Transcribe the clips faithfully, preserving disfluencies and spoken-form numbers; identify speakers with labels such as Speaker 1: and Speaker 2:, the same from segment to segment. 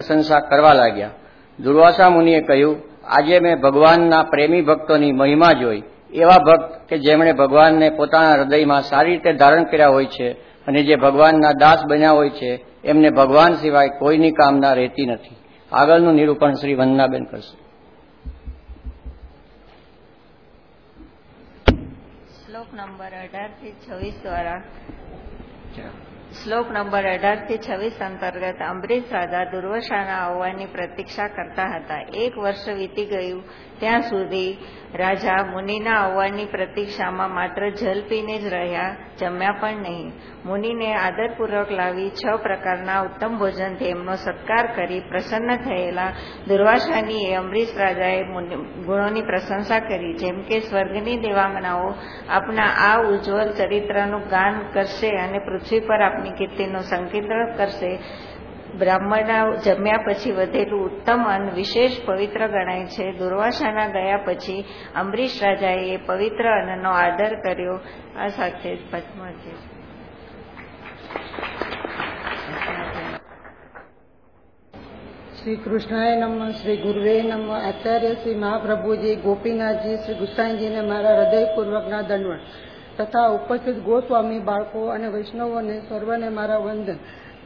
Speaker 1: પ્રશંસા કરવા લાગ્યા. દુર્વાસા મુનિએ કહ્યું, આજે મેં ભગવાનના પ્રેમી ભક્તોની મહિમા જોઈ. એવા ભક્ત કે જેમણે ભગવાનને પોતાના હૃદયમાં સારી રીતે ધારણ કર્યા હોય છે અને જે ભગવાનના દાસ બન્યા હોય છે એમને ભગવાન સિવાય કોઈની કામના રહેતી નથી. આગળનું નિરૂપણ શ્રી વંદનાબેન કરશે.
Speaker 2: શ્લોક નંબર અઢાર થી છવ્વીસ દ્વારા શ્લોક નંબર અઢાર થી છવ્વીસ અંતર્ગત અંબરીશ રાજા દુર્વાસાના આવવાની પ્રતીક્ષા કરતા હતા. એક વર્ષ વીતી ગયું ત્યાં સુધી રાજા મુનિના આવવાની પ્રતીક્ષામાં માત્ર જલ પીને જ રહ્યા, જમ્યા પણ નહીં. મુનિને આદરપૂર્વક લાવી છ પ્રકારના ઉત્તમ ભોજનથી એમનો સત્કાર કરી પ્રસન્ન થયેલા દુર્વાસાની એ અંબરીશ રાજાએ ગુણોની પ્રશંસા કરી. જેમ કે સ્વર્ગની દેવાંગનાઓ આપના આ ઉજ્જવલ ચરિત્રનું ગાન કરશે અને પૃથ્વી પર આપની કીર્તિનું સંકીર્તન કરશે. બ્રાહ્મણના જમ્યા પછી વધેલું ઉત્તમ અન્ન વિશેષ પવિત્ર ગણાય છે. દુર્વાસાના ગયા પછી અંબરીશ રાજાએ એ પવિત્ર અન્નનો આદર કર્યો. આ સાથે પદ્મ છે.
Speaker 3: શ્રી કૃષ્ણાય નમઃ, શ્રી ગુરુવે નમઃ. આચાર્ય શ્રી મહાપ્રભુજી, ગોપીનાથજી, શ્રી ગુસાઈજીને મારા હૃદયપૂર્વકના દંડવત તથા ઉપસ્થિત ગોસ્વામી, બાળકો અને વૈષ્ણવોને સર્વને મારા વંદન.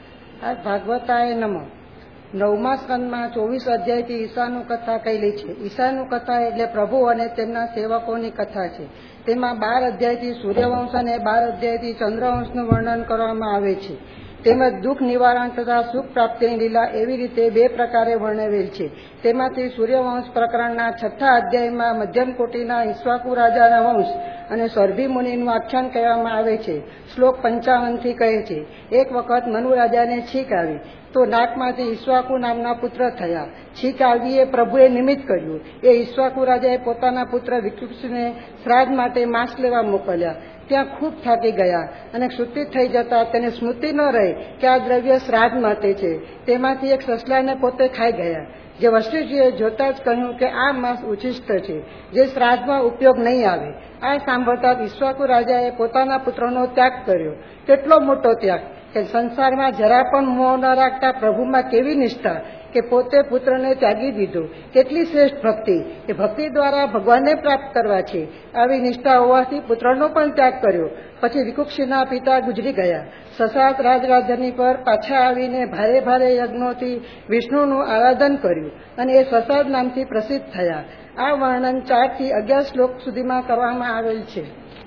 Speaker 3: આ ભાગવતાય નમઃ. નવમા સ્કંદમાં ચોવીસ અધ્યાયથી ઈશાનું કથા કહેલી છે. ઈશાનું કથા એટલે પ્રભુ અને તેમના સેવકોની કથા છે. તેમાં બાર અધ્યાયથી સૂર્યવંશ અને બાર અધ્યાયથી ચંદ્રવંશનું વર્ણન કરવામાં આવે છે. તેમજ દુઃખ નિવારણ તથા સુખ પ્રાપ્તિની લીલા એવી રીતે બે પ્રકારે વર્ણવેલ છે. તેમાંથી સૂર્યવંશ પ્રકરણના છઠ્ઠા અધ્યાયમાં મધ્યમ કોટીના ઈક્ષ્વાકુ રાજાના વંશ અને સરભી મુનિનું આખ્યાન કહેવામાં આવે છે. શ્લોક પંચાવનથી કહે છે, એક વખત મનુ રાજાને છીંક આવી તો નાકમાંથી ઈક્ષ્વાકુ નામના પુત્ર થયા. છીંક આવી એ પ્રભુએ નિમિત્ત કર્યું. એ ઈક્ષ્વાકુ રાજાએ પોતાના પુત્ર વિકૃષ્ણને શ્રાદ્ધ માટે માંસ લેવા મોકલ્યા. ત્યાં ખૂબ થાકી ગયા અને ક્ષુધિત થઈ જતા તેને સ્મૃતિ ન રહી કે આ દ્રવ્ય શ્રાદ્ધ માટે છે. તેમાંથી એક સસલાને પોતે ખાઈ ગયા. જે વશિષ્ઠજીએ જોતા જ કહ્યું કે આ માંસ ઉચ્છિષ્ટ છે, જે શ્રાદ્ધમાં ઉપયોગ નહીં આવે. આ સાંભળતા ઈક્ષ્વાકુ રાજાએ પોતાના પુત્રનો ત્યાગ કર્યો. કેટલો મોટો ત્યાગ કે સંસારમાં જરા પણ મોહ ન રાખતા પ્રભુમાં કેવી નિષ્ઠા કે પોતે પુત્રને ત્યાગી દીધો. કેટલી શ્રેષ્ઠ ભક્તિ કે ભક્તિ દ્વારા ભગવાનને પ્રાપ્ત કરવા છે. આવી નિષ્ઠા હોવાથી પુત્રનો પણ ત્યાગ કર્યો. પછી વિકુક્ષીના પિતા ગુજરી ગયા. સસાત રાજરાજધાની પર પાછા આવીને ભારે ભારે યજ્ઞોથી વિષ્ણુનું આરાધન કર્યું અને એ સસાદ નામથી પ્રસિદ્ધ થયા. આ વર્ણન ચાર થી અગિયાર શ્લોક સુધીમાં કરવામાં આવેલ છે.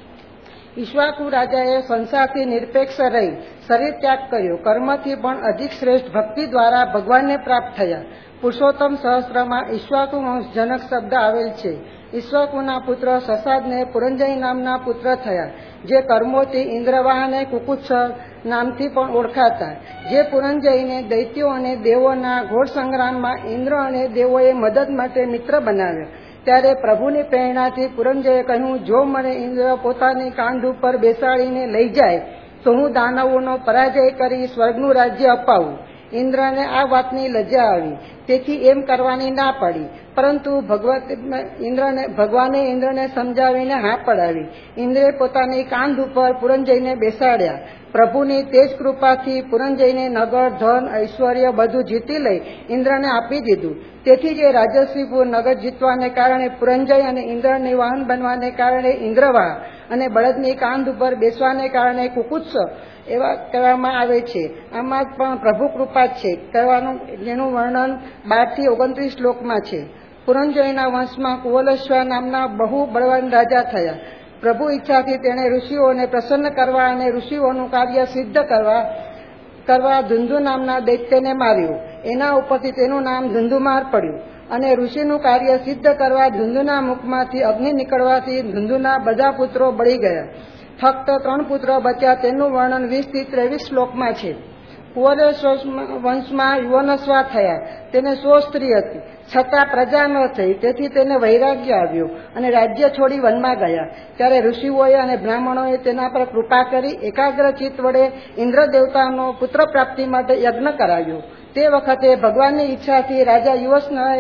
Speaker 3: ઈક્ષ્વાકુ રાજાએ સંસારથી નિરપેક્ષ રહી શરીર ત્યાગ કર્યો. કર્મથી પણ અધિક શ્રેષ્ઠ ભક્તિ દ્વારા ભગવાનને પ્રાપ્ત થયા. પુરુષોત્તમ સહસ્ત્રમાં ઈક્ષ્વાકુ વંશજનક શબ્દ આવેલ છે. ઈક્ષ્વાકુના પુત્ર સસાદને પુરંજય નામના પુત્ર થયા, જે કર્મોથી ઇન્દ્રવાહ અને કુકુત્સ નામથી પણ ઓળખાતા. જે પુરંજયને દૈત્યો અને દેવોના ઘોર સંગ્રામમાં ઇન્દ્ર અને દેવોએ મદદ માટે મિત્ર બનાવ્યા. ત્યારે પ્રભુની પ્રેરણાથી પુરંજયે કહ્યું, જો મને ઇન્દ્ર પોતાની કાંધ ઉપર બેસાડીને લઈ જાય તો હું દાનવોનો પરાજય કરી સ્વર્ગનું રાજ્ય અપાવું. ઇન્દ્રને આ વાતની લજ્જા આવી, તેથી એમ કરવાની ના પાડી. પરંતુ ભગવત ઇન્દ્રને ભગવાને ઇન્દ્રને સમજાવીને હા પડાવી. ઇન્દ્રે પોતાની કાંધ ઉપર પુરંજયને બેસાડ્યા. પ્રભુની તેજ કૃપાથી પુરંજયને નગર, ધન, ઐશ્વર્ય બધું જીતી લઈ ઇન્દ્રને આપી દીધું. તેથી જે રાજસ્વીપુર નગર જીતવાને કારણે પુરંજય અને ઇન્દ્રની વાહન બનવાને કારણે ઇન્દ્રવાહ અને બળદની કાંધ ઉપર બેસવાને કારણે કુકુત્સ એવા કહેવામાં આવે છે. આમાં પણ પ્રભુ કૃપા છે કહેવાનું, જેનું વર્ણન બાર થી ઓગણત્રીસ શ્લોકમાં છે. પુરંજયના વંશમાં કુવલેશ્વર નામના બહુ બળવાન રાજા થયા. પ્રભુ ઈચ્છાથી તેણે ઋષિઓને પ્રસન્ન કરવા અને ઋષિઓનું કાર્ય સિદ્ધ કરવા કરવા ધુંધુ નામના દૈત્યને માર્યું. એના ઉપરથી તેનું નામ ધુંધુમાર પડ્યું. અને ઋષિનું કાર્ય સિદ્ધ કરવા ધુંધુના મુખમાંથી અગ્નિ નીકળવાથી ધુંધુના બધા પુત્રો બળી ગયા. ફક્ત ત્રણ પુત્રો બચ્યા. તેનું વર્ણન વીસ થી ત્રેવીસ શ્લોકમાં છે. કુવલેશ્વર વંશમાં યુવનસ્વા થયા. તેને સો સ્ત્રી હતી, છતાં પ્રજા ન થઈ. તેથી તેને વૈરાગ્ય આવ્યો અને રાજ્ય છોડી વનમાં ગયા. ત્યારે ઋષિઓએ અને બ્રાહ્મણોએ તેના પર કૃપા કરી એકાગ્ર ચિત્ત વડે ઇન્દ્ર દેવતાનો પુત્ર પ્રાપ્તિ માટે યજ્ઞ કરાવ્યો. તે વખતે ભગવાનની ઈચ્છાથી રાજા યુવસ્નએ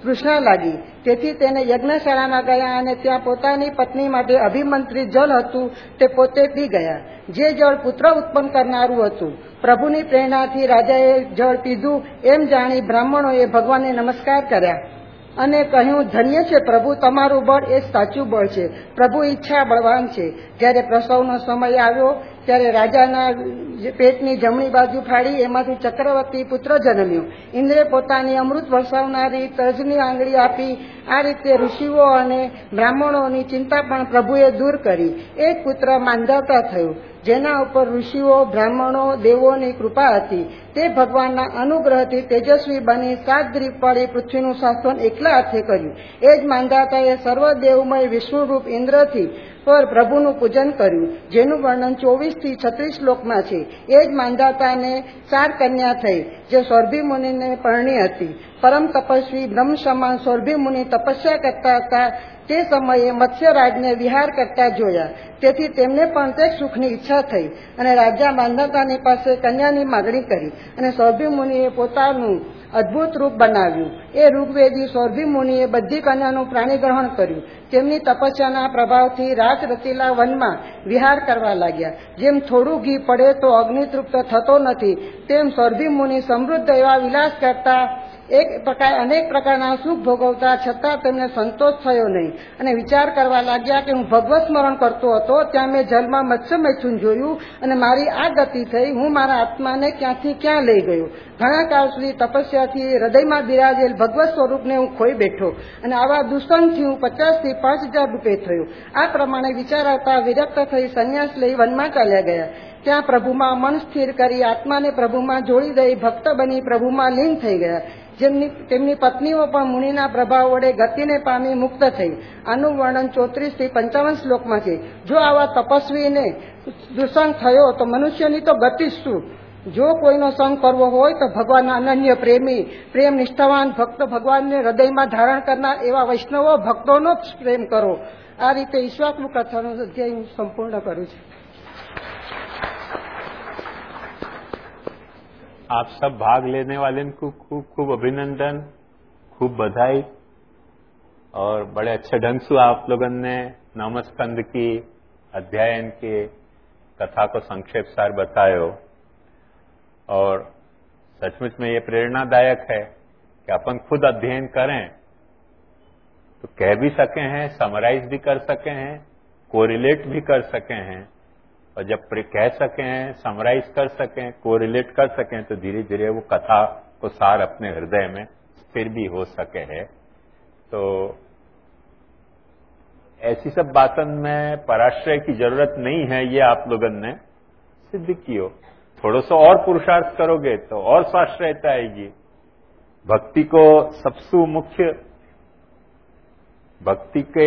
Speaker 3: તૃષ્ણા લાગી. તેથી તેને યજ્ઞશાળામાં ગયા અને ત્યાં પોતાની પત્ની માટે અભિમંત્રિત જળ હતું તે પોતે પી ગયા, જે જળ પુત્ર ઉત્પન્ન કરનારું હતું. પ્રભુની પ્રેરણાથી રાજાએ જળ પીધું એમ જાણી બ્રાહ્મણોએ ભગવાનને નમસ્કાર કર્યા અને કહ્યું, ધન્ય છે પ્રભુ, તમારું બળ એ સાચું બળ છે. પ્રભુ ઈચ્છા બળવાન છે. જ્યારે પ્રસવનો સમય આવ્યો ત્યારે રાજાના પેટની જમણી બાજુ ફાડી એમાંથી ચક્રવર્તી પુત્ર જન્મ્યો. ઇન્દ્રે પોતાની અમૃત વરસાવનારી તર્જની આંગળી આપી આ રીતે ઋષિઓ અને બ્રાહ્મણોની ચિંતા પણ પ્રભુએ દૂર કરી. એક પુત્ર માંધાતા થયું, જેના ઉપર ઋષિઓ, બ્રાહ્મણો, દેવોની કૃપા હતી. તે ભગવાનના અનુગ્રહથી તેજસ્વી બની સાત દ્વીપ વાળી પૃથ્વીનું શાસન એકલા હાથે કર્યું. એ જ માંધાતાએ સર્વદેવમય વિષ્ણુરૂપ ઇન્દ્રથી પર પ્રભુનું પૂજન કર્યું, જેનું વર્ણન ચોવીસ થી છત્રીસ શ્લોકમાં છે. એ જ માંધાતાને ચાર કન્યા થઈ, જે સૌરભી મુનિને પરણી હતી. પરમ તપસ્વી બ્રહ્મ સમાન સૌરભી મુનિ તપસ્યા કરતા હતા. તે સમયે મત્સ્યરાજને વિહાર કરતા જોયા, તેથી તેમને પણ તે સુખની ઈચ્છા થઈ અને રાજા માંધાતાની પાસે કન્યાની માગણી કરી અને સૌરભી મુનિએ પોતાનું અદભુત રૂપ બનાવ્યું. એ ઋગ્વેદી સૌરભી મુનિએ બધી કન્યાનું પ્રાણી ગ્રહણ કર્યું. તેમની તપસ્યાના પ્રભાવથી રાત રતીલા વનમાં વિહાર કરવા લાગ્યા. જેમ થોડું ઘી પડે તો અગ્નિ તૃપ્ત થતો નથી, તેમ સૌરભી મુનિ સમૃદ્ધ એવા વિલાસ કરતા એક પ્રકાર અનેક પ્રકારના સુખ ભોગવતા છતાં તેમને સંતોષ થયો નહીં અને વિચાર કરવા લાગ્યા કે હું ભગવત સ્મરણ કરતો હતો ત્યાં મેં જલમાં મત્સ્ય મૈથુન જોયું અને મારી આ ગતિ થઈ. હું મારા આત્માને ક્યાંથી ક્યાં લઈ ગયો. ઘણા કાળ સુધી તપસ્યાથી હૃદયમાં બિરાજેલ ભગવત સ્વરૂપને હું ખોઈ બેઠો અને આવા દુષ્કર્મથી હું પચાસ થી પાંચ હજાર રૂપે થયો. આ પ્રમાણે વિચારતા વિરક્ત થઈ સંન્યાસ લઈ વનમાં ચાલ્યા ગયા. ત્યાં પ્રભુમાં મન સ્થિર કરી આત્માને પ્રભુમાં જોડી દઈ ભક્ત બની પ્રભુમાં લીન થઈ ગયા. જેમની તેમની પત્નીઓ પણ મુનિના પ્રભાવ વડે ગતિને પામી મુક્ત થઈ. આનું વર્ણન ચોત્રીસ થી પંચાવન શ્લોકમાં છે. જો આવા તપસ્વીને દુષ્સંગ થયો તો મનુષ્યની તો ગતિ શું? જો કોઈનો સંગ કરવો હોય તો ભગવાનના અનન્ય પ્રેમી, પ્રેમ નિષ્ઠાવાન ભક્ત, ભગવાનને હૃદયમાં ધારણ કરનાર એવા વૈષ્ણવો ભક્તોનો જ પ્રેમ કરો. આ રીતે ઈશ્વાકનું કથાનો અધ્યાય હું સંપૂર્ણ કરું છું.
Speaker 4: आप सब भाग लेने वाले को खूब खूब अभिनंदन, खूब बधाई और बड़े अच्छे ढंग से आप लोगों ने नवमस्कंद की अध्ययन के कथा को संक्षेप सार बतायो और सचमुच में ये प्रेरणादायक है कि अपन खुद अध्ययन करें तो कह भी सके हैं, समराइज भी कर सके हैं, कोरिलेट भी कर सके हैं और जब कह सके हैं, समराइज कर सकें, कोरिलेट कर सकें तो धीरे धीरे वो कथा को सार अपने हृदय में स्थिर भी हो सके है. तो ऐसी सब बातों में पराश्रय की जरूरत नहीं है, ये आप लोगों ने सिद्ध कियो. थोड़ा सा और पुरुषार्थ करोगे तो और स्वाश्रयता आएगी. भक्ति को सबसे मुख्य, भक्ति के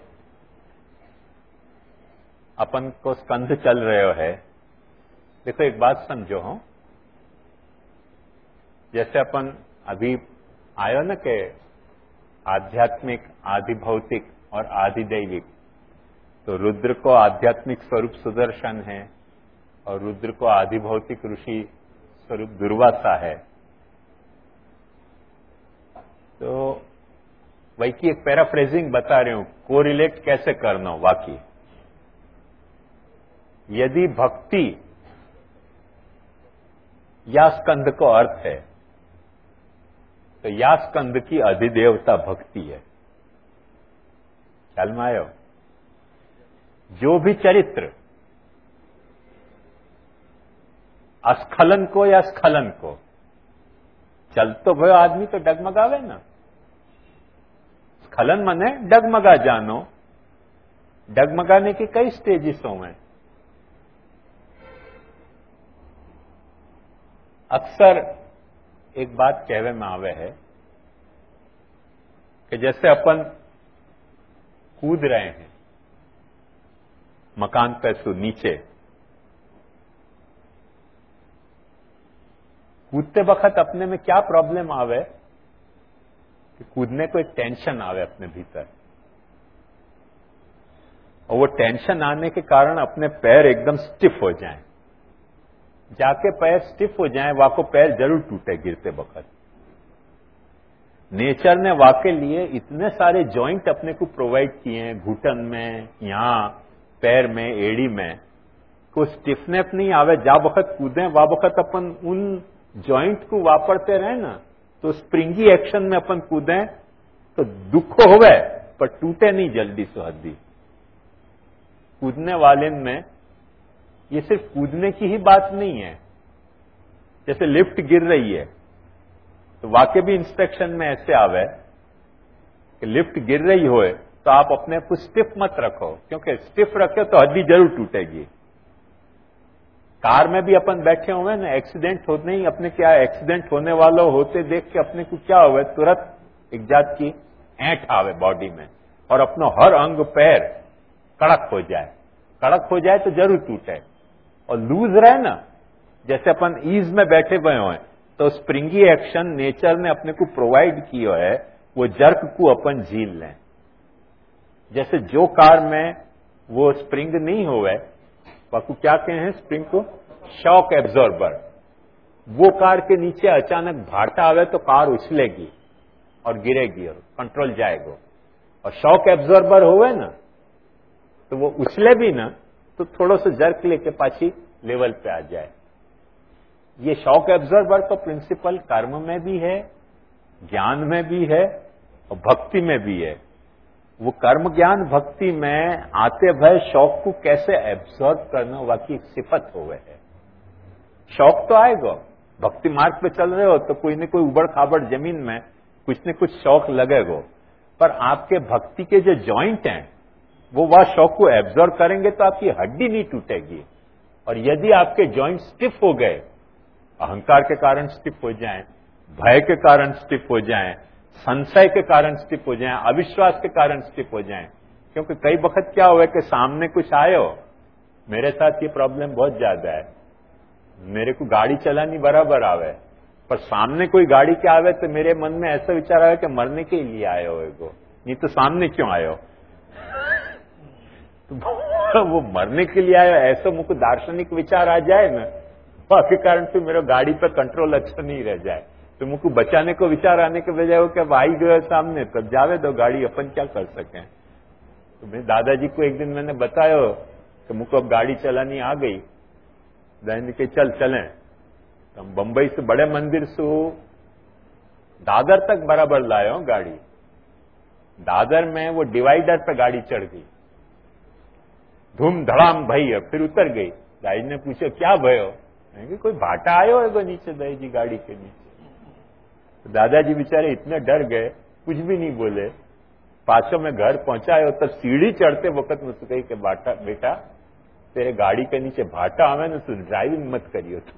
Speaker 4: अपन को स्कंध चल रहे है. देखो एक बात समझो हो, जैसे अपन अभी आयो ना कि आध्यात्मिक, आदि भौतिक और आदि दैविक, तो रुद्र को आध्यात्मिक स्वरूप सुदर्शन है और रुद्र को आदि भौतिक ऋषि स्वरूप दुर्वासा है. तो वही की एक पैराफ्रेजिंग बता रही हूं, कोरिलेट कैसे करना हो. वाकई यदि भक्ति या स्कंद को अर्थ है तो या स्कंद की अधिदेवता भक्ति है. ख्याल में आयो? जो भी चरित्र अस्खलन को या स्खलन को, चल तो भयो आदमी तो डगमगावे ना. स्खलन माने डगमगा जानो. डगमगाने की कई स्टेजिसों में अक्सर एक बात कहवे में आवे है कि जैसे अपन कूद रहे हैं मकान पे से नीचे, कूदते वक्त अपने में क्या प्रॉब्लम आवे कि कूदने को एक टेंशन आवे अपने भीतर, और वो टेंशन आने के कारण अपने पैर एकदम स्टिफ हो जाएं. जाके पैर स्टिफ हो जाएं, वाको पैर जरूर टूटे गिरते वक्त. नेचर ने वाकई लिए इतने सारे जॉइंट अपने को प्रोवाइड किए हैं, घुटन में, यहाँ पैर में, एड़ी में, कोई स्टिफनेस नहीं आवे। जा वक्त कूदें वा वक्त अपन उन जॉइंट को वापरते रहे ना, तो स्प्रिंगी एक्शन में अपन कूदें तो दुख होवे पर टूटे नहीं जल्दी से हड्डी। कूदने वाले में ये सिर्फ कूदने की ही बात नहीं है। जैसे लिफ्ट गिर रही है तो वाकई भी इंस्ट्रक्शन में ऐसे आवे कि लिफ्ट गिर रही हो तो आप अपने को स्टिफ मत रखो, क्योंकि स्टिफ रखे तो हड्डी जरूर टूटेगी। कार में भी अपन बैठे हुए ना, एक्सीडेंट होते ही अपने क्या एक्सीडेंट होने वालों होते देख के अपने को क्या हुए, तुरंत एक जात की ऐंठ आवे बॉडी में और अपना हर अंग पैर कड़क हो जाए। कड़क हो जाए तो जरूर टूटे। और लूज रहे ना, जैसे अपन ईज में बैठे हुए हो तो स्प्रिंगी एक्शन नेचर ने अपने को प्रोवाइड किया है, वो जर्क को अपन झील लें। जैसे जो कार में वो स्प्रिंग नहीं होवे, बाकू क्या कहे हैं स्प्रिंग को, शॉक एब्जॉर्बर। वो कार के नीचे अचानक भाटा आवे तो कार उछलेगी और गिरेगी और कंट्रोल जाएगा। और शॉक एब्जॉर्बर होवे ना तो वो उछले भी ना तो थोड़ा सा जर्क लेके पाछी लेवल पे आ जाए। ये शॉक एब्जॉर्बर का प्रिंसिपल कर्म में भी है, ज्ञान में भी है और भक्ति में भी है। वो कर्म ज्ञान भक्ति में आते भय शौक को कैसे एब्जॉर्ब करना वाकई सिफत हो गए है। शौक तो आएगा, भक्ति मार्ग पे चल रहे हो तो कोई न कोई उबड़ खाबड़ जमीन में कुछ न कुछ शौक लगेगा, पर आपके भक्ति के जो जॉइंट हैं वो वह शौक को एब्जॉर्ब करेंगे तो आपकी हड्डी नहीं टूटेगी। और यदि आपके जॉइंट स्टिफ हो गए, अहंकार के कारण स्टिफ हो जाएं, भय के कारण स्टिफ हो जाएं, संशय के कारण स्टिफ हो जाएं, अविश्वास के कारण स्टिफ हो जाएं, क्योंकि कई वक्त क्या हुआ कि सामने कुछ आए हो। मेरे साथ ये प्रॉब्लम बहुत ज्यादा है, मेरे को गाड़ी चलानी बराबर आवे, पर सामने कोई गाड़ी के आवे तो मेरे मन में ऐसा विचार आवे कि मरने के लिए आए हो एगो, नहीं तो सामने क्यों आए हो। तो वो मरने के लिए आए ऐसा मुझको दार्शनिक विचार आ जाए ना, के कारण फिर मेरा गाड़ी पर कंट्रोल अच्छा नहीं रह जाए। तो मुझको बचाने को विचार आने के बजाय वो क्या आई गयो सामने, तब जावे दो गाड़ी, अपन क्या कर सके। तो मेरे दादाजी को एक दिन मैंने बताया कि मुझको अब गाड़ी चलानी आ गई, दादाजी के चल चलें। तो हम बंबई से बड़े मंदिर से दादर तक बराबर लाए हो गाड़ी। दादर में वो डिवाइडर पे गाड़ी चढ़ गई, धूम धड़ाम भई, फिर उतर गई। दाई ने पूछा क्या भयो, कोई भाटा आयो है नीचे, दाई जी गाड़ी के नीचे। तो दादाजी बेचारे इतने डर गए, कुछ भी नहीं बोले। पाछो में घर पहुंचायो तब सीढ़ी चढ़ते वक्त मुझसे कही कि बाटा बेटा तेरे गाड़ी के नीचे भाटा आवे ना तो ड्राइविंग मत करियो तू।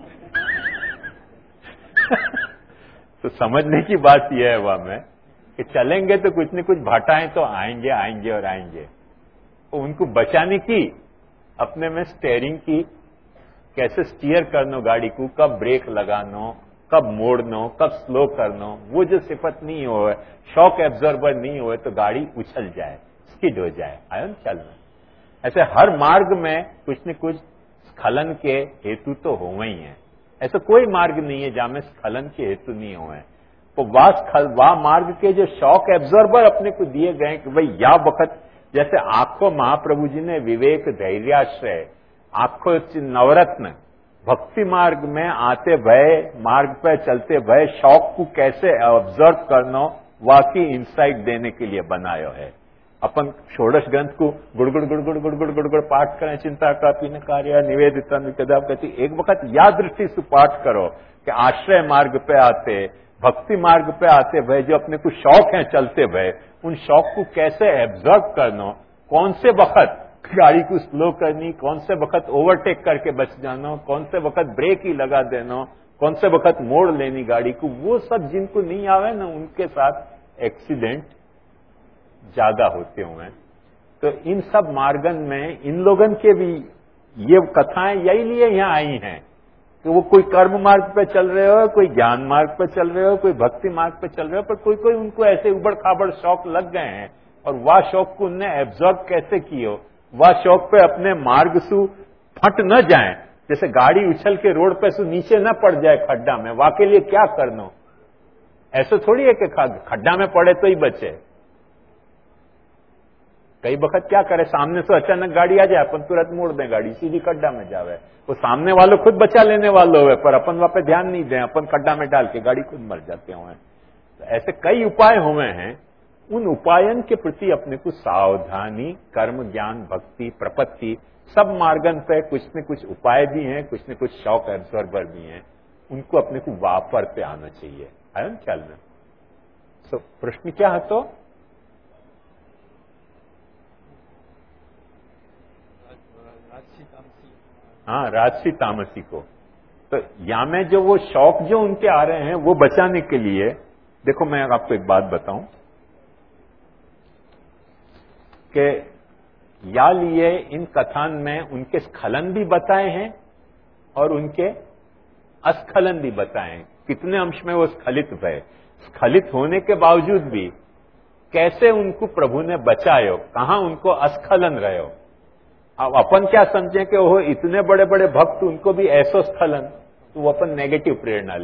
Speaker 4: तो समझने की बात यह है वहां में कि चलेंगे तो कुछ न कुछ भाटाएं तो आएंगे आएंगे और आएंगे। तो उनको बचाने की अपने में स्टेयरिंग की, कैसे स्टीयर करनो गाड़ी को, कब ब्रेक लगानो, कब मोड़नो, कब स्लो करनो, वो जो सिफत नहीं हो, शॉक एब्जॉर्बर नहीं हो तो गाड़ी उछल जाए, स्किड हो जाए, आयो चलना। ऐसे हर मार्ग में कुछ न कुछ स्खलन के हेतु तो हो ही है। ऐसा कोई मार्ग नहीं है जहां में स्खलन के हेतु नहीं हुए। तो वाह स्खल वाह मार्ग के जो शॉक एब्जॉर्बर अपने को दिए गए कि भाई या वक्त जैसे आंखों महाप्रभु जी ने विवेक धैर्याश्रय आंखों नवरत्न भक्ति मार्ग में आते भय मार्ग पर चलते भय शौक को कैसे ऑब्जर्व करना वाकई इंसाइट देने के लिए बनायो है। अपन षोडश ग्रंथ को गुड़गुड़ गुड़गुड़ गुड़गुड़ गुड़गुड़ पाठ करें, चिंता का पीन कार्य निवेदिता कदा कहती, एक वक्त या दृष्टि से पाठ करो कि आश्रय मार्ग पे आते भक्ति मार्ग पे आते भय जो अपने को शौक है चलते भय, उन शौक को कैसे एब्जॉर्ब करना, कौन से वक्त गाड़ी को स्लो करनी, कौन से वक्त ओवरटेक करके बच जाना, कौन से वक्त ब्रेक ही लगा देना, कौन से वक्त मोड़ लेनी गाड़ी को, वो सब जिनको नहीं आवे ना उनके साथ एक्सीडेंट ज्यादा होते हुए। तो इन सब मार्गन में इन लोगन के भी ये कथाएं यही लिए यहां आई हैं कि वो कोई कर्म मार्ग पे चल रहे हो, कोई ज्ञान मार्ग पे चल रहे हो, कोई भक्ति मार्ग पे चल रहे हो, पर कोई कोई उनको ऐसे उबड़ खाबड़ शौक लग गए हैं और वह शौक को उनने एब्जॉर्ब कैसे किए, वह शौक पे अपने मार्ग से फट न जाए, जैसे गाड़ी उछल के रोड पे से नीचे न पड़ जाए खड्डा में, वाकई लिए क्या करना, ऐसे थोड़ी है कि खड्डा में पड़े तो ही बचे। कई वक्त क्या करे, सामने से अचानक गाड़ी आ जाए, अपन तुरंत मोड़ दें गाड़ी, सीधी खड्डा में जावे। वो सामने वालों खुद बचा लेने वाले हुए, पर अपन वहां पे ध्यान नहीं दें, अपन खड्डा में डाल के गाड़ी खुद मर जाते हुए। तो ऐसे कई उपाय हुए हैं। उन उपायन के प्रति अपने को सावधानी, कर्म, ज्ञान, भक्ति, प्रपत्ति, सब मार्गन पे कुछ न कुछ उपाय भी हैं, कुछ न कुछ शौक एब्जॉर्बर भी हैं, उनको अपने को वापरते आना चाहिए। आया ना ख्याल में? तो प्रश्न क्या है? तो हाँ, राजसी तामसी को, तो या में जो वो शौक जो उनके आ रहे हैं वो बचाने के लिए, देखो मैं आपको एक बात बताऊं कि या लिए इन कथान में उनके स्खलन भी बताए हैं और उनके अस्खलन भी बताए हैं। कितने अंश में वो स्खलित भय, स्खलित होने के बावजूद भी कैसे उनको प्रभु ने बचायो, कहां उनको अस्खलन रहो। अब अपन क्या समझे कि वो इतने बड़े बड़े भक्त, उनको भी ऐसो स्खलन, तो वो अपन नेगेटिव प्रेरणा